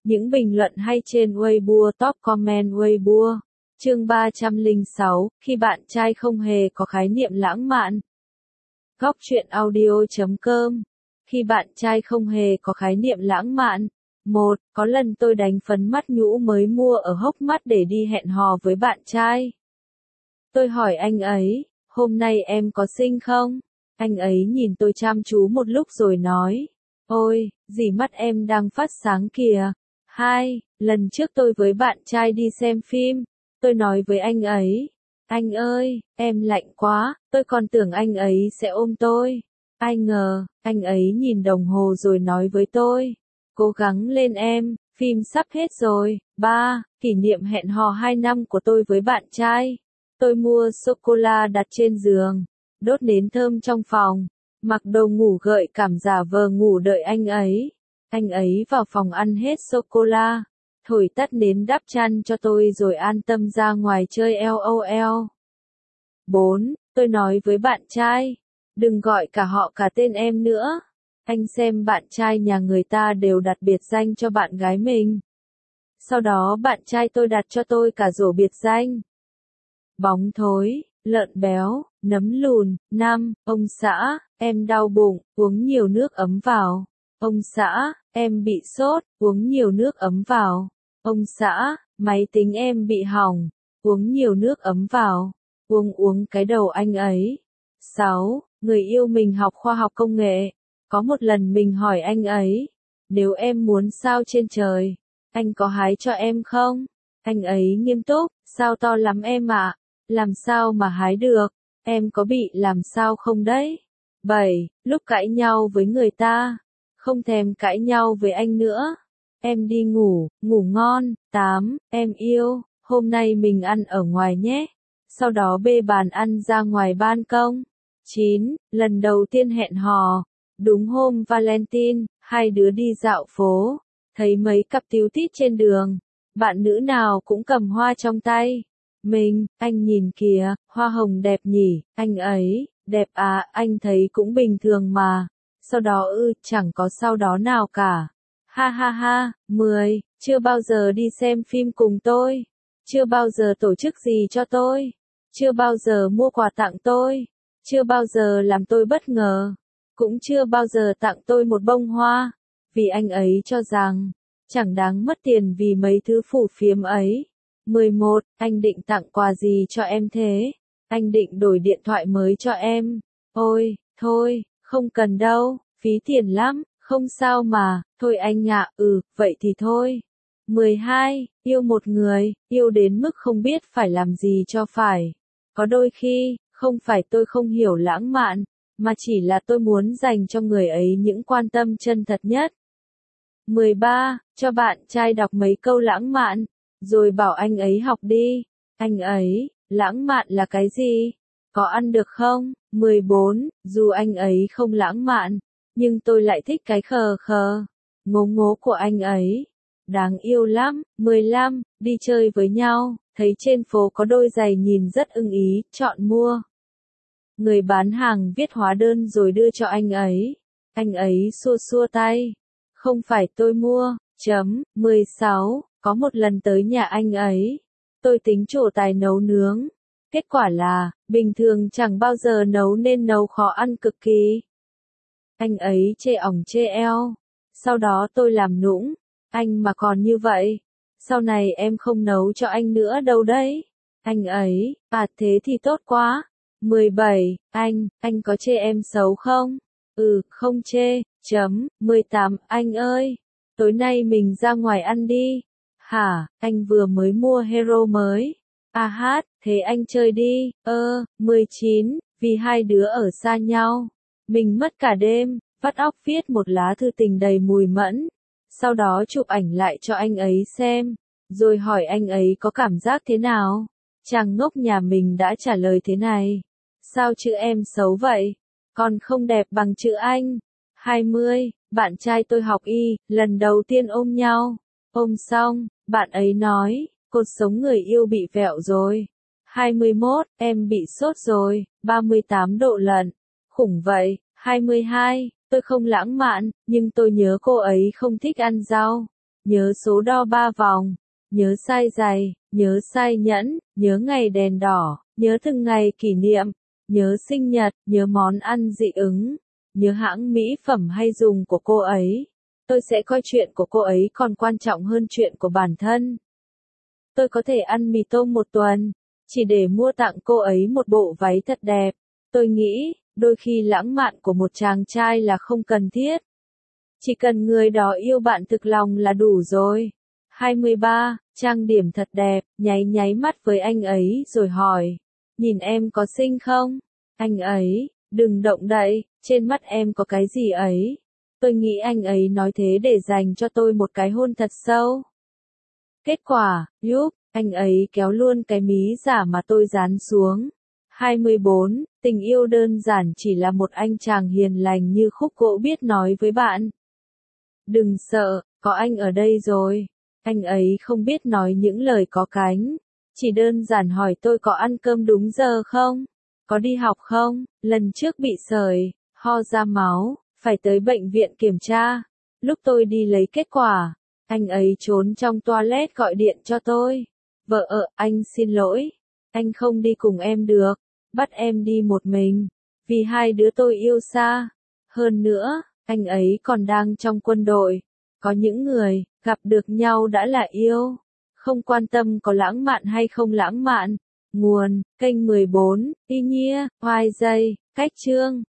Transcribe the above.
Những bình luận hay trên Weibo, top comment Weibo. Chương 306, khi bạn trai không hề có khái niệm lãng mạn. Góc truyện audio.com. Khi bạn trai không hề có khái niệm lãng mạn. 1. Có lần tôi đánh phấn mắt nhũ mới mua ở hốc mắt để đi hẹn hò với bạn trai. Tôi hỏi anh ấy, hôm nay em có xinh không? Anh ấy nhìn tôi chăm chú một lúc rồi nói, ôi, gì mắt em đang phát sáng kìa. 2. Lần trước tôi với bạn trai đi xem phim, tôi nói với anh ấy, anh ơi, em lạnh quá, tôi còn tưởng anh ấy sẽ ôm tôi. Ai ngờ, anh ấy nhìn đồng hồ rồi nói với tôi, cố gắng lên em, phim sắp hết rồi. 3. Kỷ niệm hẹn hò 2 năm của tôi với bạn trai. Tôi mua sô-cô-la đặt trên giường, đốt nến thơm trong phòng, mặc đồ ngủ gợi cảm giả vờ ngủ đợi anh ấy. Anh ấy vào phòng ăn hết sô-cô-la, thổi tắt nến đắp chăn cho tôi rồi an tâm ra ngoài chơi LOL. 4. Tôi nói với bạn trai, đừng gọi cả họ cả tên em nữa. Anh xem bạn trai nhà người ta đều đặt biệt danh cho bạn gái mình. Sau đó bạn trai tôi đặt cho tôi cả rổ biệt danh. Bóng thối, lợn béo, nấm lùn. 5. Ông xã, em đau bụng, uống nhiều nước ấm vào. Ông xã, em bị sốt, uống nhiều nước ấm vào. Ông xã, máy tính em bị hỏng, uống nhiều nước ấm vào. Uống cái đầu anh ấy. 6. Người yêu mình học khoa học công nghệ. Có một lần mình hỏi anh ấy, nếu em muốn sao trên trời, anh có hái cho em không? Anh ấy nghiêm túc, sao to lắm em ạ, làm sao mà hái được, em có bị làm sao không đấy? 7. Lúc cãi nhau với người ta, không thèm cãi nhau với anh nữa. Em đi ngủ, ngủ ngon. 8. Em yêu, hôm nay mình ăn ở ngoài nhé. Sau đó bê bàn ăn ra ngoài ban công. 9. Lần đầu tiên hẹn hò, đúng hôm Valentine, hai đứa đi dạo phố, thấy mấy cặp tíu tít trên đường, bạn nữ nào cũng cầm hoa trong tay. Mình, anh nhìn kìa, hoa hồng đẹp nhỉ, anh ấy, đẹp à, anh thấy cũng bình thường mà. Sau đó chẳng có sau đó nào cả. Ha ha ha. 10. Chưa bao giờ đi xem phim cùng tôi. Chưa bao giờ tổ chức gì cho tôi. Chưa bao giờ mua quà tặng tôi. Chưa bao giờ làm tôi bất ngờ. Cũng chưa bao giờ tặng tôi một bông hoa. Vì anh ấy cho rằng, chẳng đáng mất tiền vì mấy thứ phù phiếm ấy. 11. Anh định tặng quà gì cho em thế? Anh định đổi điện thoại mới cho em. Ôi, thôi, không cần đâu, phí tiền lắm, không sao mà, thôi anh ạ, vậy thì thôi. 12. Yêu một người, yêu đến mức không biết phải làm gì cho phải. Có đôi khi, không phải tôi không hiểu lãng mạn, mà chỉ là tôi muốn dành cho người ấy những quan tâm chân thật nhất. 13. Cho bạn trai đọc mấy câu lãng mạn, rồi bảo anh ấy học đi. Anh ấy, lãng mạn là cái gì? Có ăn được không? 14. Dù anh ấy không lãng mạn, nhưng tôi lại thích cái khờ khờ, ngố ngố của anh ấy. Đáng yêu lắm. 15. Đi chơi với nhau, thấy trên phố có đôi giày nhìn rất ưng ý, chọn mua. Người bán hàng viết hóa đơn rồi đưa cho anh ấy. Anh ấy xua xua tay. Không phải tôi mua. 16. Có một lần tới nhà anh ấy, tôi tính trổ tài nấu nướng. Kết quả là, bình thường chẳng bao giờ nấu nên nấu khó ăn cực kỳ. Anh ấy chê ỏng chê eo. Sau đó tôi làm nũng. Anh mà còn như vậy, sau này em không nấu cho anh nữa đâu đấy. Anh ấy, thế thì tốt quá. 17. Anh có chê em xấu không? Không chê. 18. Anh ơi, tối nay mình ra ngoài ăn đi. Hả, anh vừa mới mua hero mới. Thế anh chơi đi. 19. Vì hai đứa ở xa nhau, mình mất cả đêm, vắt óc viết một lá thư tình đầy mùi mẫn. Sau đó chụp ảnh lại cho anh ấy xem, rồi hỏi anh ấy có cảm giác thế nào. Chàng ngốc nhà mình đã trả lời thế này. Sao chữ em xấu vậy? Còn không đẹp bằng chữ anh. 20. Bạn trai tôi học y, lần đầu tiên ôm nhau. Ôm xong, bạn ấy nói, cột sống người yêu bị vẹo rồi. 21. Em bị sốt rồi, 38 độ lận. Khủng vậy. 22. Tôi không lãng mạn, nhưng tôi nhớ cô ấy không thích ăn rau. nhớ số đo 3 vòng, nhớ size giày, nhớ size nhẫn, nhớ ngày đèn đỏ, nhớ từng ngày kỷ niệm, nhớ sinh nhật, nhớ món ăn dị ứng, nhớ hãng mỹ phẩm hay dùng của cô ấy. Tôi sẽ coi chuyện của cô ấy còn quan trọng hơn chuyện của bản thân. Tôi có thể ăn mì tôm một tuần, chỉ để mua tặng cô ấy một bộ váy thật đẹp. Tôi nghĩ, đôi khi lãng mạn của một chàng trai là không cần thiết. Chỉ cần người đó yêu bạn thực lòng là đủ rồi. 23, trang điểm thật đẹp, nháy mắt với anh ấy rồi hỏi. Nhìn em có xinh không? Anh ấy, đừng động đậy, trên mắt em có cái gì ấy? Tôi nghĩ anh ấy nói thế để dành cho tôi một cái hôn thật sâu. Kết quả, giúp, anh ấy kéo luôn cái mí giả mà tôi dán xuống. 24, tình yêu đơn giản chỉ là một anh chàng hiền lành như khúc gỗ biết nói với bạn. Đừng sợ, có anh ở đây rồi. Anh ấy không biết nói những lời có cánh. Chỉ đơn giản hỏi tôi có ăn cơm đúng giờ không? Có đi học không? Lần trước bị sởi, ho ra máu, phải tới bệnh viện kiểm tra. Lúc tôi đi lấy kết quả, anh ấy trốn trong toilet gọi điện cho tôi. Vợ anh xin lỗi. Anh không đi cùng em được. Bắt em đi một mình. Vì hai đứa tôi yêu xa. Hơn nữa, anh ấy còn đang trong quân đội. Có những người, gặp được nhau đã là yêu. Không quan tâm có lãng mạn hay không lãng mạn. Nguồn, kênh 14, y nhia, hoài dây, cách chương.